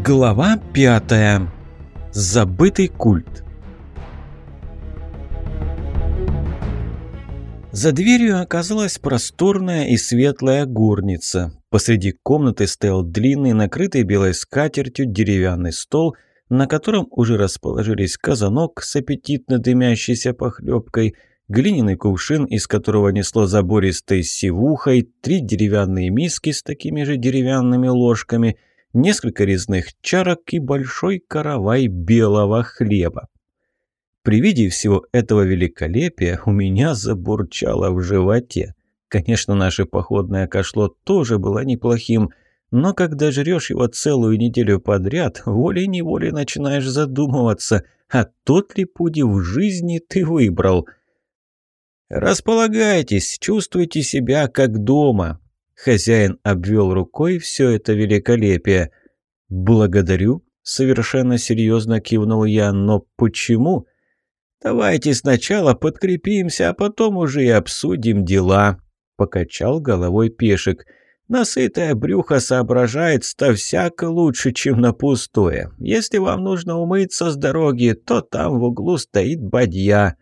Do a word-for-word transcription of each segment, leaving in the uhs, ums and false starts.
Глава пятая. Забытый культ. За дверью оказалась просторная и светлая горница. Посреди комнаты стоял длинный, накрытый белой скатертью деревянный стол, на котором уже расположились казанок с аппетитно дымящейся похлебкой, глиняный кувшин, из которого несло забористой сивухой, три деревянные миски с такими же деревянными ложками, несколько резных чарок и большой каравай белого хлеба. При виде всего этого великолепия у меня забурчало в животе. Конечно, наше походное кашло тоже было неплохим, но когда жрешь его целую неделю подряд, волей-неволей начинаешь задумываться, а тот ли путь в жизни ты выбрал. «Располагайтесь, чувствуйте себя как дома». Хозяин обвел рукой все это великолепие. «Благодарю», — совершенно серьезно кивнул я, — «но почему?» «Давайте сначала подкрепимся, а потом уже и обсудим дела», — покачал головой Пешек. «Насытое брюхо соображает-то всяко лучше, чем на пустое. Если вам нужно умыться с дороги, то там в углу стоит бадья».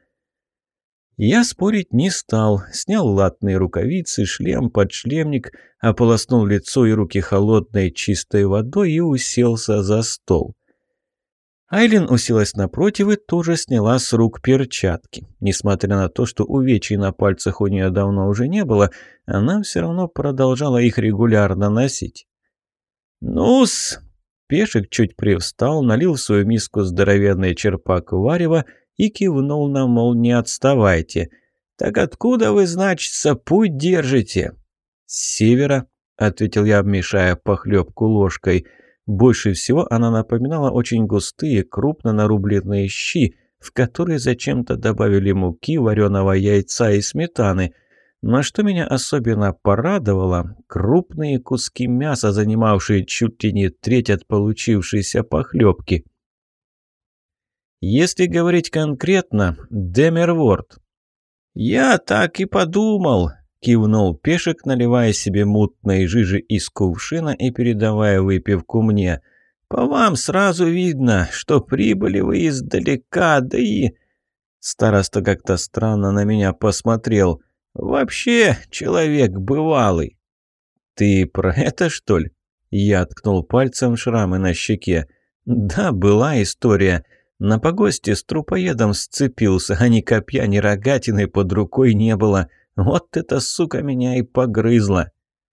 Я спорить не стал, снял латные рукавицы, шлем, подшлемник, ополоснул лицо и руки холодной чистой водой и уселся за стол. Айлин уселась напротив и тоже сняла с рук перчатки. Несмотря на то, что увечий на пальцах у нее давно уже не было, она все равно продолжала их регулярно носить. «Ну-с!» Пешек чуть привстал, налил в свою миску здоровенный черпак варева и кивнул нам, мол, не отставайте. «Так откуда вы, значится, путь держите?» «С севера», — ответил я, обмешая похлебку ложкой. Больше всего она напоминала очень густые, крупно нарубленные щи, в которые зачем-то добавили муки, вареного яйца и сметаны. Но что меня особенно порадовало, крупные куски мяса, занимавшие чуть ли не треть от получившейся похлебки. Если говорить конкретно, Демерворд. «Я так и подумал», — кивнул Пешек, наливая себе мутной жижи из кувшина и передавая выпивку мне. «По вам сразу видно, что прибыли вы издалека, да и...» Староста как-то странно на меня посмотрел. «Вообще человек бывалый». «Ты про это, что ли?» Я ткнул пальцем в шрамы на щеке. «Да, была история. На погосте с трупоедом сцепился, а ни копья, ни рогатины под рукой не было. Вот эта сука меня и погрызла».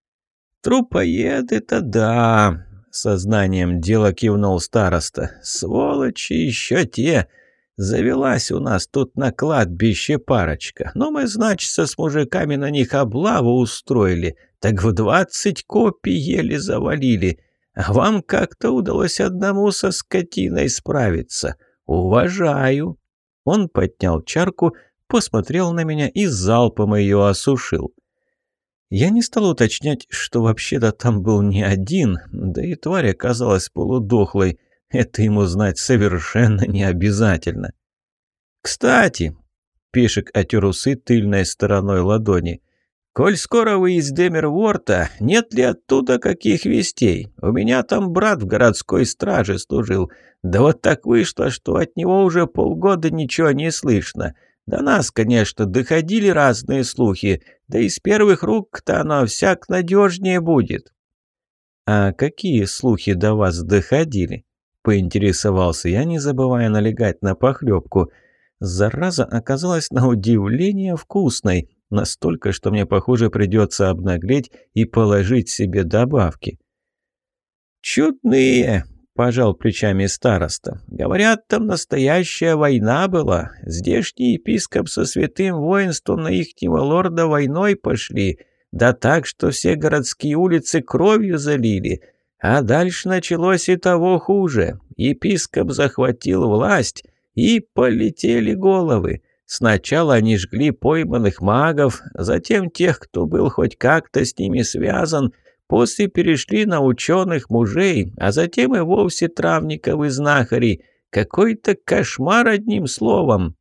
«Трупоед-то да», — сознанием дела кивнул староста. «Сволочи еще те. Завелась у нас тут на кладбище парочка. Но мы, значит, с мужиками на них облаву устроили. Так в двадцать копий еле завалили. А вам как-то удалось одному со скотиной справиться. Уважаю». Он поднял чарку, посмотрел на меня и залпом ее осушил. Я не стал уточнять, что вообще-то там был не один, да и тварь оказалась полудохлой. Это ему знать совершенно не обязательно. «Кстати», — Пешек отер усы тыльной стороной ладони, «коль скоро вы из Демерворта, нет ли оттуда каких вестей? У меня там брат в городской страже служил. Да вот так вышло, что от него уже полгода ничего не слышно. До нас, конечно, доходили разные слухи, да из первых рук-то оно всяк надежнее будет». «А какие слухи до вас доходили?» — поинтересовался я, не забывая налегать на похлебку. Зараза оказалась на удивление вкусной, настолько, что мне, похоже, придется обнаглеть и положить себе добавки. «Чудные!» — пожал плечами староста. «Говорят, там настоящая война была. Здешний епископ со святым воинством на ихнего лорда войной пошли. Да так, что все городские улицы кровью залили. А дальше началось и того хуже. Епископ захватил власть, и полетели головы. Сначала они жгли пойманных магов, затем тех, кто был хоть как-то с ними связан, после перешли на ученых мужей, а затем и вовсе травников и знахарей. Какой-то кошмар, одним словом».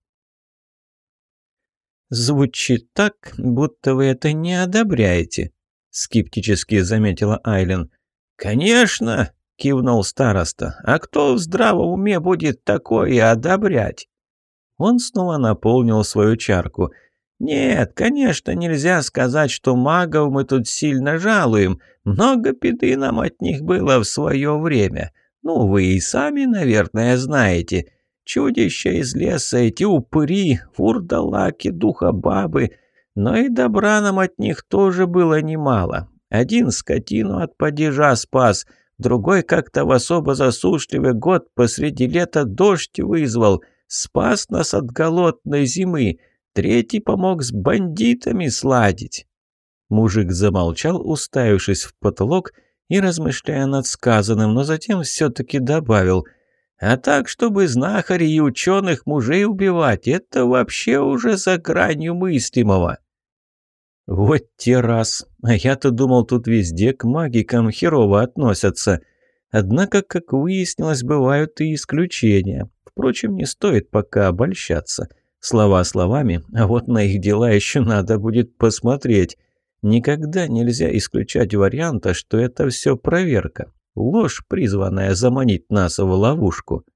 «Звучит так, будто вы это не одобряете», — скептически заметила Айлин. «Конечно!» — кивнул староста. «А кто в здравом уме будет такое одобрять?» Он снова наполнил свою чарку. «Нет, конечно, нельзя сказать, что магов мы тут сильно жалуем. Много беды нам от них было в свое время. Ну, вы и сами, наверное, знаете. Чудища из леса, эти упыри, вурдалаки, духобабы. Но и добра нам от них тоже было немало. Один скотину от падежа спас, другой как-то в особо засушливый год посреди лета дождь вызвал, спас нас от голодной зимы, третий помог с бандитами сладить». Мужик замолчал, уставившись в потолок и размышляя над сказанным, но затем все-таки добавил: «А так, чтобы знахарей и ученых мужей убивать, это вообще уже за гранью мыслимого». «Вот те раз! А я-то думал, тут везде к магикам херово относятся. Однако, как выяснилось, бывают и исключения. Впрочем, не стоит пока обольщаться. Слова словами, а вот на их дела еще надо будет посмотреть. Никогда нельзя исключать варианта, что это все проверка. Ложь, призванная заманить нас в ловушку».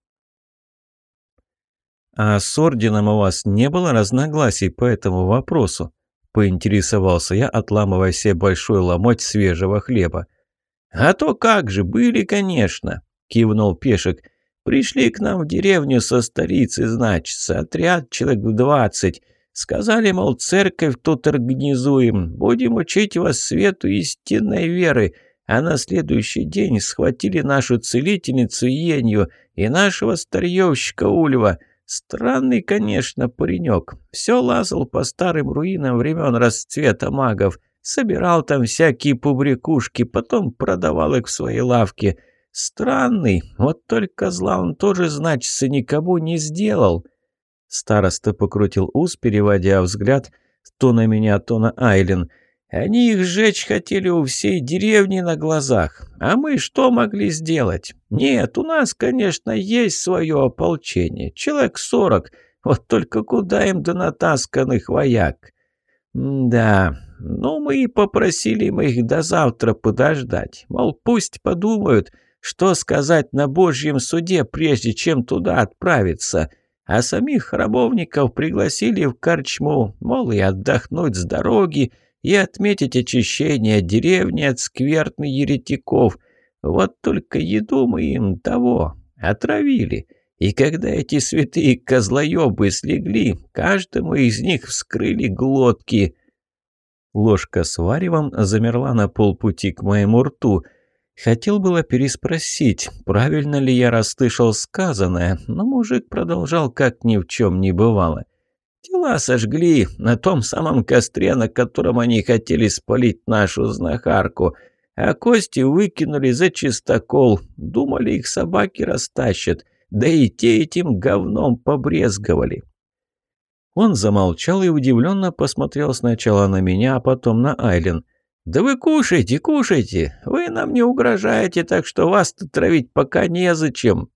«А с орденом у вас не было разногласий по этому вопросу?» — поинтересовался я, отламывая себе большой ломоть свежего хлеба. «А то как же, были, конечно», — кивнул Пешек. «Пришли к нам в деревню со столицы, значится, отряд человек в двадцать. Сказали, мол, церковь тут организуем, будем учить вас свету истинной веры. А на следующий день схватили нашу целительницу Енью и нашего старьевщика Ульва. Странный, конечно, паренек. Все лазал по старым руинам времен расцвета магов. Собирал там всякие пубрикушки, потом продавал их в своей лавке. Странный, вот только зла он тоже, значится, никому не сделал». Староста покрутил ус, переводя взгляд то на меня, то на Айлин. «Они их сжечь хотели у всей деревни на глазах. А мы что могли сделать? Нет, у нас, конечно, есть свое ополчение. Человек сорок. Вот только куда им до натасканных вояк? Да, ну мы и попросили мы их до завтра подождать. Мол, пусть подумают, что сказать на Божьем суде, прежде чем туда отправиться. А самих храмовников пригласили в корчму, мол, и отдохнуть с дороги, и отметить очищение деревни от скверны еретиков. Вот только еду мы им того отравили. И когда эти святые козлоебы слегли, каждому из них вскрыли глотки». Ложка с варевом замерла на полпути к моему рту. Хотел было переспросить, правильно ли я расслышал сказанное, но мужик продолжал, как ни в чем не бывало. «Тела сожгли на том самом костре, на котором они хотели спалить нашу знахарку, а кости выкинули за чистокол. Думали, их собаки растащат, да и те этим говном побрезговали». Он замолчал и удивленно посмотрел сначала на меня, а потом на Айлин. «Да вы кушайте, кушайте, вы нам не угрожаете, так что вас-то травить пока незачем».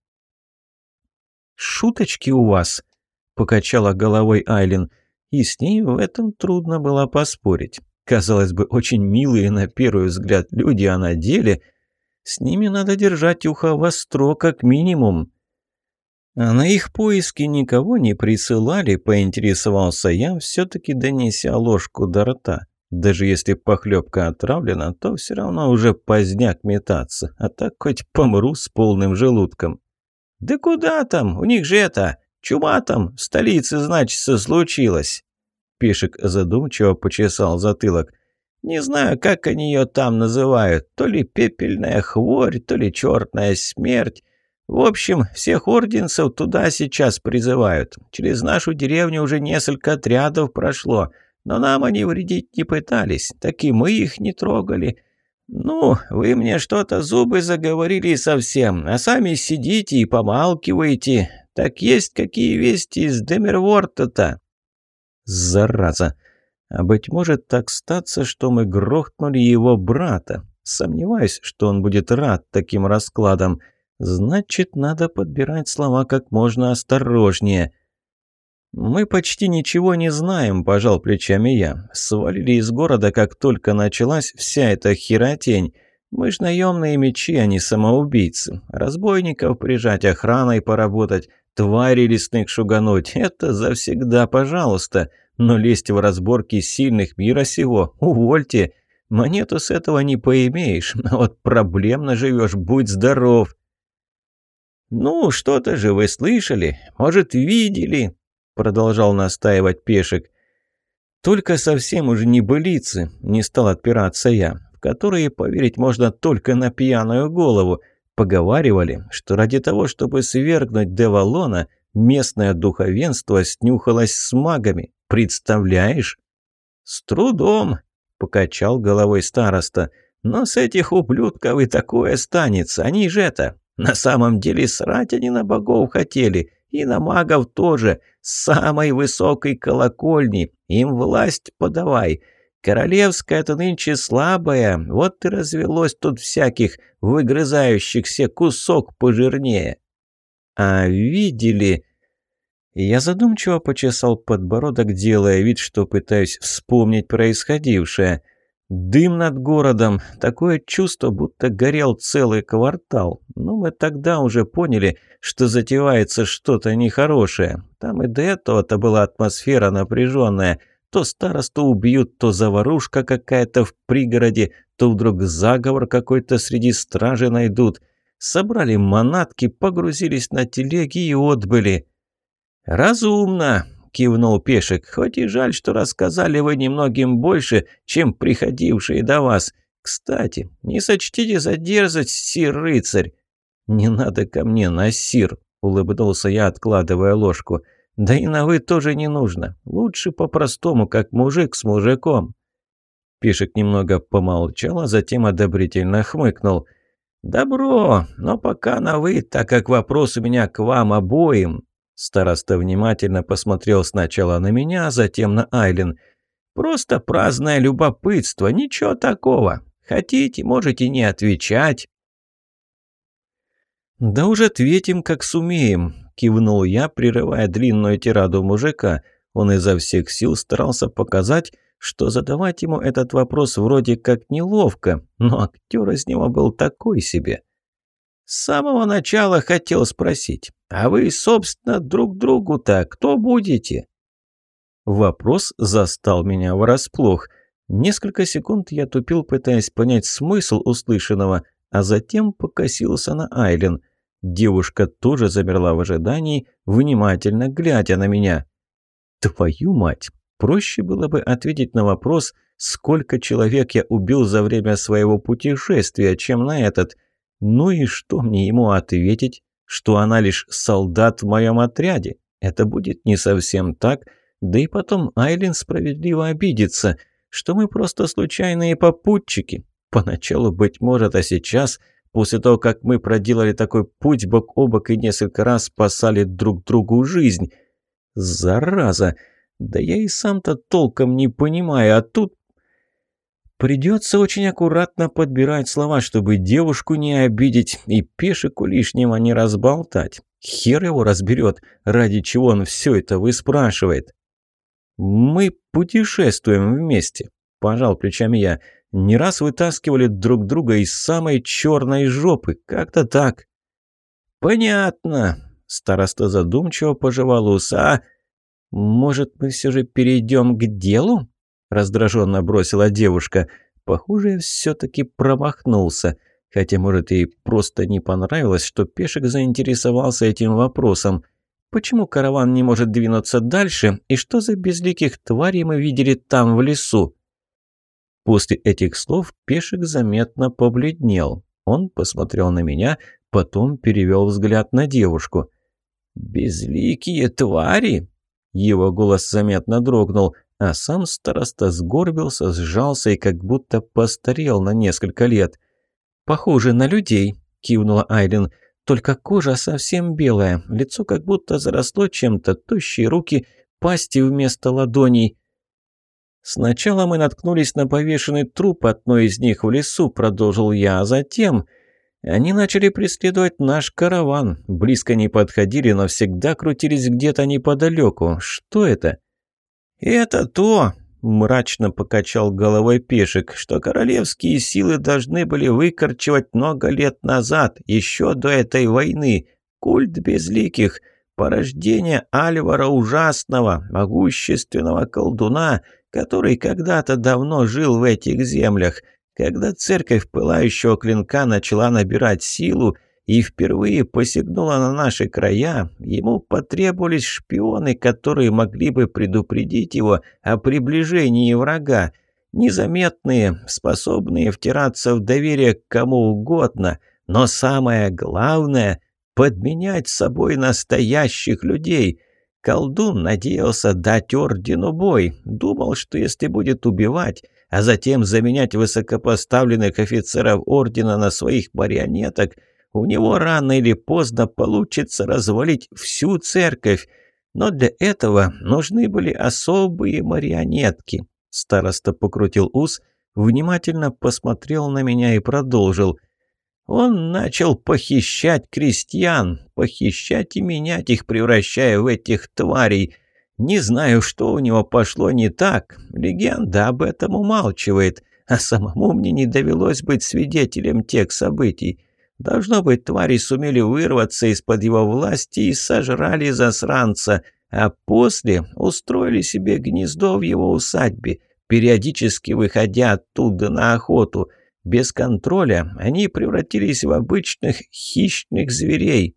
«Шуточки у вас», — покачала головой Айлин, и с ней в этом трудно было поспорить. Казалось бы, очень милые на первый взгляд люди, а на деле с ними надо держать ухо востро как минимум. А на их поиски никого не присылали, поинтересовался я, все-таки донеся ложку до рта. Даже если похлебка отравлена, то все равно уже поздняк метаться, а так хоть помру с полным желудком. «Да куда там? У них же это, чума там в столице, значится, случилась». Пешек задумчиво почесал затылок. «Не знаю, как они ее там называют, то ли пепельная хворь, то ли черная смерть. В общем, всех орденцев туда сейчас призывают. Через нашу деревню уже несколько отрядов прошло, но нам они вредить не пытались, так и мы их не трогали. Ну, вы мне что-то зубы заговорили совсем, а сами сидите и помалкиваете. Так есть какие вести из Демерворта-то?» «Зараза! А быть может так статься, что мы грохнули его брата. Сомневаюсь, что он будет рад таким раскладам. Значит, надо подбирать слова как можно осторожнее». «Мы почти ничего не знаем», – пожал плечами я. «Свалили из города, как только началась вся эта херотень. Мы ж наемные мечи, а не самоубийцы. Разбойников прижать, охраной поработать, твари лесных шугануть — это завсегда пожалуйста. Но лезть в разборки сильных мира сего — увольте. Монету с этого не поимеешь, а вот проблемно живешь, будь здоров. «Ну, что-то же вы слышали, может, видели?» — продолжал настаивать Пешек. «Только совсем уже небылицы», — не стал отпираться я, «в которые поверить можно только на пьяную голову. Поговаривали, что ради того, чтобы свергнуть Девалона, местное духовенство снюхалось с магами. Представляешь?» «С трудом», — покачал головой староста, «но с этих ублюдков и такое станется. Они же это, на самом деле срать они на богов хотели, и на магов тоже, с самой высокой колокольни, им власть подавай. Королевская-то нынче слабая, вот и развелось тут всяких, выгрызающихся кусок пожирнее». «А видели...» Я задумчиво почесал подбородок, делая вид, что пытаюсь вспомнить происходившее. Дым над городом, такое чувство, будто горел целый квартал. Но мы тогда уже поняли, что затевается что-то нехорошее. Там и до этого-то была атмосфера напряженная. То старосту убьют, то заварушка какая-то в пригороде, то вдруг заговор какой-то среди стражи найдут. Собрали манатки, погрузились на телеги и отбыли. «Разумно», — кивнул Пешек, — «хоть и жаль, что рассказали вы немногим больше, чем приходившие до вас. Кстати, не сочтите за дерзость, сир-рыцарь». «Не надо ко мне на сир», — улыбнулся я, откладывая ложку. «Да и на «вы» тоже не нужно. Лучше по-простому, как мужик с мужиком». Пешек немного помолчал, а затем одобрительно хмыкнул. «Добро, но пока на «вы», так как вопрос у меня к вам обоим». Староста внимательно посмотрел сначала на меня, а затем на Айлин. «Просто праздное любопытство, ничего такого. Хотите, можете не отвечать». «Да уж ответим, как сумеем», — кивнул я, прерывая длинную тираду мужика. Он изо всех сил старался показать, что задавать ему этот вопрос вроде как неловко, но актер из него был такой себе. «С самого начала хотел спросить, а вы, собственно, друг другу-то кто будете?» Вопрос застал меня врасплох. Несколько секунд я тупил, пытаясь понять смысл услышанного, а затем покосился на Айлин. Девушка тоже замерла в ожидании, внимательно глядя на меня. «Твою мать! Проще было бы ответить на вопрос, сколько человек я убил за время своего путешествия, чем на этот. Ну и что мне ему ответить? Что она лишь солдат в моем отряде? Это будет не совсем так. Да и потом Айлин справедливо обидится, что мы просто случайные попутчики. Поначалу, быть может, а сейчас, после того, как мы проделали такой путь бок о бок и несколько раз спасали друг другу жизнь. Зараза! Да я и сам-то толком не понимаю, а тут... Придется очень аккуратно подбирать слова, чтобы девушку не обидеть и Пешеку лишнего не разболтать. Хер его разберет, ради чего он все это выспрашивает. «Мы путешествуем вместе», – пожал плечами я. «Не раз вытаскивали друг друга из самой черной жопы, как-то так». «Понятно», – староста задумчиво пожевал уса. «Может, мы все же перейдем к делу?» – раздраженно бросила девушка. «Похоже, я все-таки промахнулся. Хотя, может, ей просто не понравилось, что Пешек заинтересовался этим вопросом. Почему караван не может двинуться дальше, и что за безликих тварей мы видели там, в лесу?» После этих слов Пешек заметно побледнел. Он посмотрел на меня, потом перевел взгляд на девушку. «Безликие твари?» Его голос заметно дрогнул, а сам староста сгорбился, сжался и как будто постарел на несколько лет. «Похоже на людей», – кивнула Айлин. «Только кожа совсем белая, лицо как будто заросло чем-то, тощие руки, пасти вместо ладоней». «Сначала мы наткнулись на повешенный труп одной из них в лесу», – продолжил я, – «а затем они начали преследовать наш караван. Близко не подходили, но всегда крутились где-то неподалеку. Что это?» «Это то», – мрачно покачал головой Пешек, что королевские силы должны были выкорчевать много лет назад, еще до этой войны. Культ безликих, порождение Альвара Ужасного, могущественного колдуна, который когда-то давно жил в этих землях. Когда церковь Пылающего Клинка начала набирать силу и впервые посягнула на наши края, ему потребовались шпионы, которые могли бы предупредить его о приближении врага. Незаметные, способные втираться в доверие к кому угодно, но самое главное – подменять собой настоящих людей. Колдун надеялся дать ордену бой, думал, что если будет убивать, а затем заменять высокопоставленных офицеров ордена на своих марионеток, у него рано или поздно получится развалить всю церковь. Но для этого нужны были особые марионетки. Староста покрутил ус, внимательно посмотрел на меня и продолжил. Он начал похищать крестьян, похищать и менять их, превращая в этих тварей. Не знаю, что у него пошло не так, легенда об этом умалчивает, а самому мне не довелось быть свидетелем тех событий. Должно быть, твари сумели вырваться из-под его власти и сожрали засранца, а после устроили себе гнездо в его усадьбе, периодически выходя оттуда на охоту. Без контроля они превратились в обычных хищных зверей.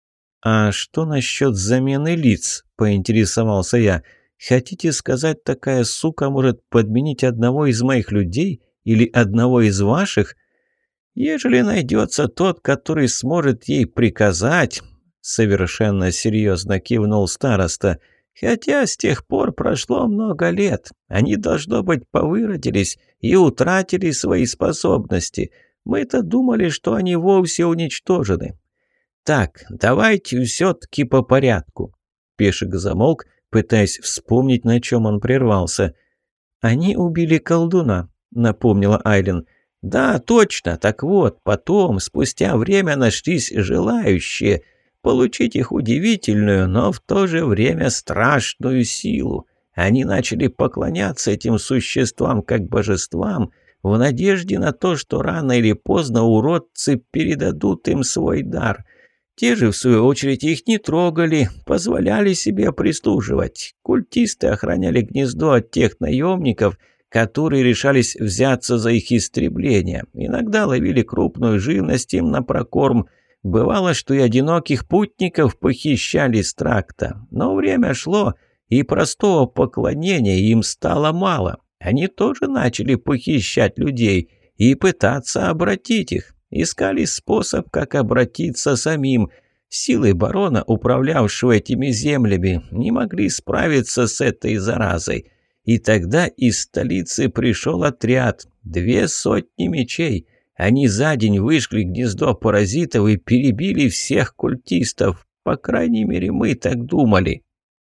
«А что насчет замены лиц?» – поинтересовался я. «Хотите сказать, такая сука может подменить одного из моих людей или одного из ваших?» «Ежели найдется тот, который сможет ей приказать», — совершенно серьезно кивнул староста, «хотя с тех пор прошло много лет, они, должно быть, повыродились и утратили свои способности. Мы-то думали, что они вовсе уничтожены. Так, давайте все-таки по порядку». Пешек замолк, пытаясь вспомнить, на чем он прервался. «Они убили колдуна», — напомнила Айлин. «Да, точно. Так вот, потом, спустя время нашлись желающие получить их удивительную, но в то же время страшную силу. Они начали поклоняться этим существам как божествам в надежде на то, что рано или поздно уродцы передадут им свой дар. Те же, в свою очередь, их не трогали, позволяли себе прислуживать. Культисты охраняли гнездо от тех наемников, которые решались взяться за их истребление. Иногда ловили крупную живность им на прокорм. Бывало, что и одиноких путников похищали с тракта. Но время шло, и простого поклонения им стало мало. Они тоже начали похищать людей и пытаться обратить их. Искали способ, как обратиться самим. Силы барона, управлявшего этими землями, не могли справиться с этой заразой. И тогда из столицы пришел отряд, две сотни мечей. Они за день вышли гнездо паразитов и перебили всех культистов. По крайней мере, мы так думали.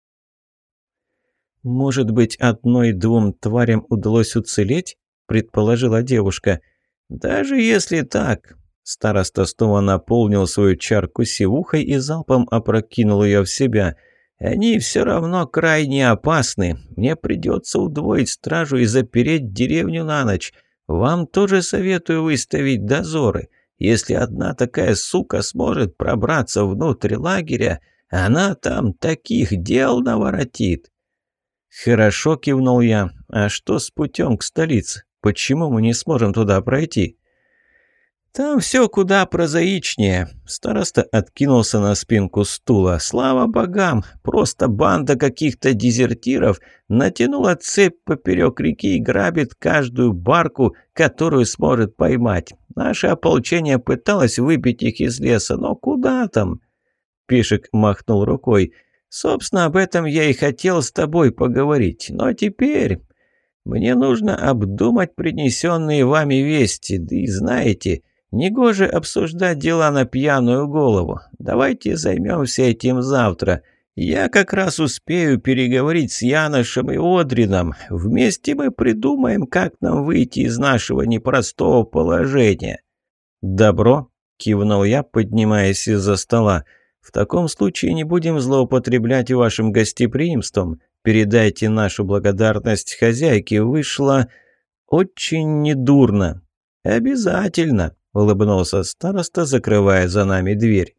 «Может быть, одной-двум тварям удалось уцелеть?» – предположила девушка. «Даже если так...» Староста снова наполнил свою чарку сивухой и залпом опрокинул ее в себя. «Они все равно крайне опасны. Мне придется удвоить стражу и запереть деревню на ночь. Вам тоже советую выставить дозоры. Если одна такая сука сможет пробраться внутрь лагеря, она там таких дел наворотит». «Хорошо», — кивнул я. «А что с путем к столице? Почему мы не сможем туда пройти?» «Там все куда прозаичнее». Староста откинулся на спинку стула. «Слава богам! Просто банда каких-то дезертиров натянула цепь поперек реки и грабит каждую барку, которую сможет поймать. Наше ополчение пыталось выбить их из леса, но куда там?» Пешек махнул рукой. «Собственно, об этом я и хотел с тобой поговорить. Но теперь мне нужно обдумать принесенные вами вести. Да и знаете... Негоже обсуждать дела на пьяную голову. Давайте займемся этим завтра. Я как раз успею переговорить с Яношем и Одрином. Вместе мы придумаем, как нам выйти из нашего непростого положения». «Добро», — кивнул я, поднимаясь из-за стола. «В таком случае не будем злоупотреблять вашим гостеприимством. Передайте нашу благодарность хозяйке, вышло очень недурно». «Обязательно», — улыбнулся староста, закрывая за нами дверь.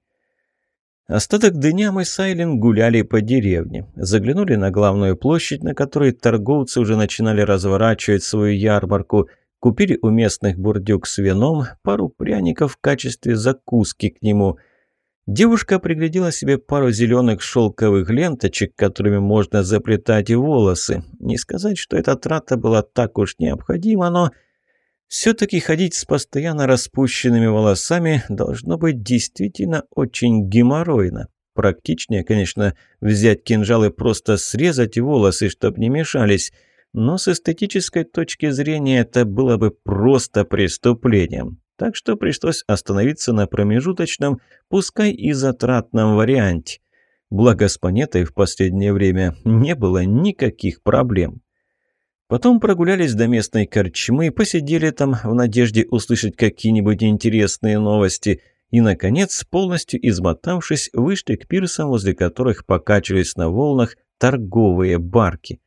Остаток дня мы с Айлин гуляли по деревне. Заглянули на главную площадь, на которой торговцы уже начинали разворачивать свою ярмарку. Купили у местных бурдюк с вином, пару пряников в качестве закуски к нему. Девушка приглядела себе пару зеленых шелковых ленточек, которыми можно заплетать волосы. Не сказать, что эта трата была так уж необходима, но все-таки ходить с постоянно распущенными волосами должно быть действительно очень геморройно. Практичнее, конечно, взять кинжал и просто срезать волосы, чтобы не мешались, но с эстетической точки зрения это было бы просто преступлением. Так что пришлось остановиться на промежуточном, пускай и затратном варианте. Благо с Панетой в последнее время не было никаких проблем. Потом прогулялись до местной корчмы, посидели там в надежде услышать какие-нибудь интересные новости и, наконец, полностью измотавшись, вышли к пирсам, возле которых покачивались на волнах торговые барки.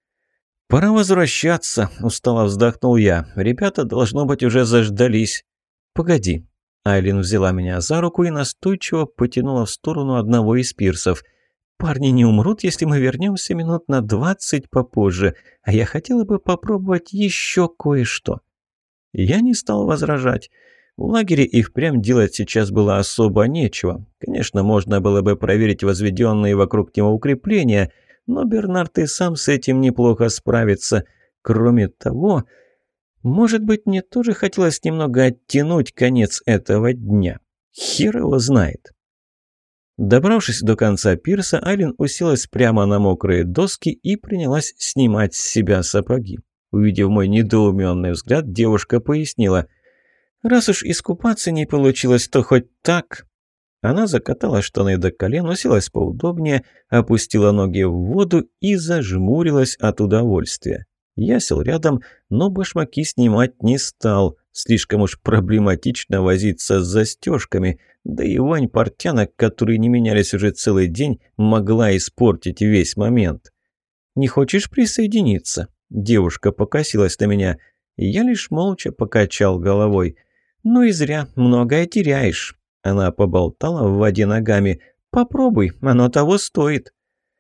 «Пора возвращаться», — устало вздохнул я. «Ребята, должно быть, уже заждались». «Погоди». Айлин взяла меня за руку и настойчиво потянула в сторону одного из пирсов. «Парни не умрут, если мы вернемся минут на двадцать попозже, а я хотела бы попробовать еще кое-что». Я не стал возражать. В лагере и впрямь делать сейчас было особо нечего. Конечно, можно было бы проверить возведенные вокруг него укрепления, но Бернард и сам с этим неплохо справится. Кроме того, может быть, мне тоже хотелось немного оттянуть конец этого дня. Хер его знает. Добравшись до конца пирса, Айлин уселась прямо на мокрые доски и принялась снимать с себя сапоги. Увидев мой недоуменный взгляд, девушка пояснила: «Раз уж искупаться не получилось, то хоть так». Она закатала штаны до колен, уселась поудобнее, опустила ноги в воду и зажмурилась от удовольствия. Я сел рядом, но башмаки снимать не стал. Слишком уж проблематично возиться с застежками, да и вонь портянок, которые не менялись уже целый день, могла испортить весь момент. «Не хочешь присоединиться?» Девушка покосилась на меня. Я лишь молча покачал головой. «Ну и зря, многое теряешь». Она поболтала в воде ногами. «Попробуй, оно того стоит».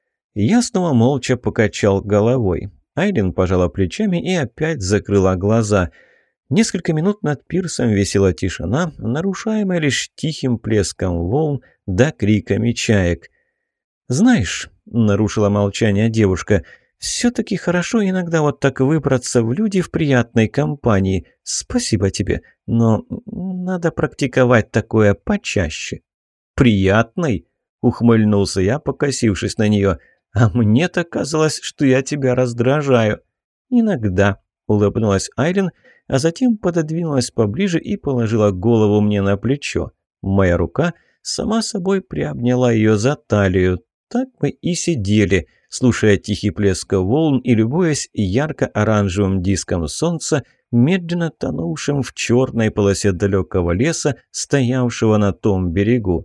Я снова молча покачал головой. Айлин пожала плечами и опять закрыла глаза. Несколько минут над пирсом висела тишина, нарушаемая лишь тихим плеском волн да криками чаек. «Знаешь», — нарушила молчание девушка, — «все-таки хорошо иногда вот так выбраться в люди в приятной компании. Спасибо тебе, но надо практиковать такое почаще». «Приятной?» — ухмыльнулся я, покосившись на нее. «А мне-то казалось, что я тебя раздражаю». «Иногда», — улыбнулась Айлин, а затем пододвинулась поближе и положила голову мне на плечо. Моя рука сама собой приобняла ее за талию. Так мы и сидели, слушая тихий плеск волн и любуясь ярко-оранжевым диском солнца, медленно тонувшим в черной полосе далекого леса, стоявшего на том берегу.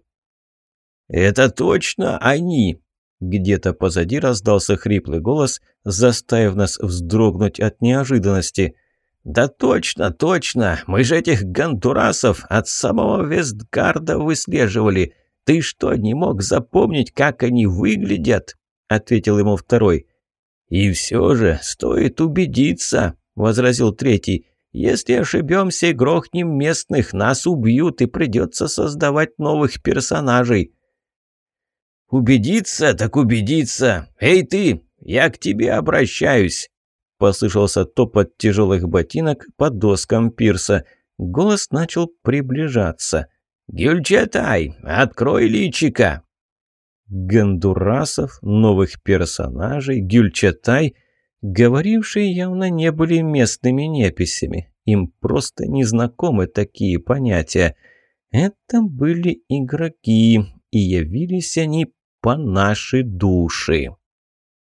«Это точно они!» Где-то позади раздался хриплый голос, заставив нас вздрогнуть от неожиданности. «Да точно, точно! Мы же этих гондурасов от самого Вестгарда выслеживали! Ты что, не мог запомнить, как они выглядят?» — ответил ему второй. «И все же стоит убедиться», — возразил третий. «Если ошибемся и грохнем местных, нас убьют и придется создавать новых персонажей». «Убедиться, так убедиться! Эй ты, я к тебе обращаюсь!» Послышался топот тяжелых ботинок по доскам пирса. Голос начал приближаться. «Гюльчатай, открой личика!» Гондурасов, новых персонажей, Гюльчатай, говорившие явно не были местными неписями. Им просто незнакомы такие понятия. Это были игроки, и явились они по нашей душе.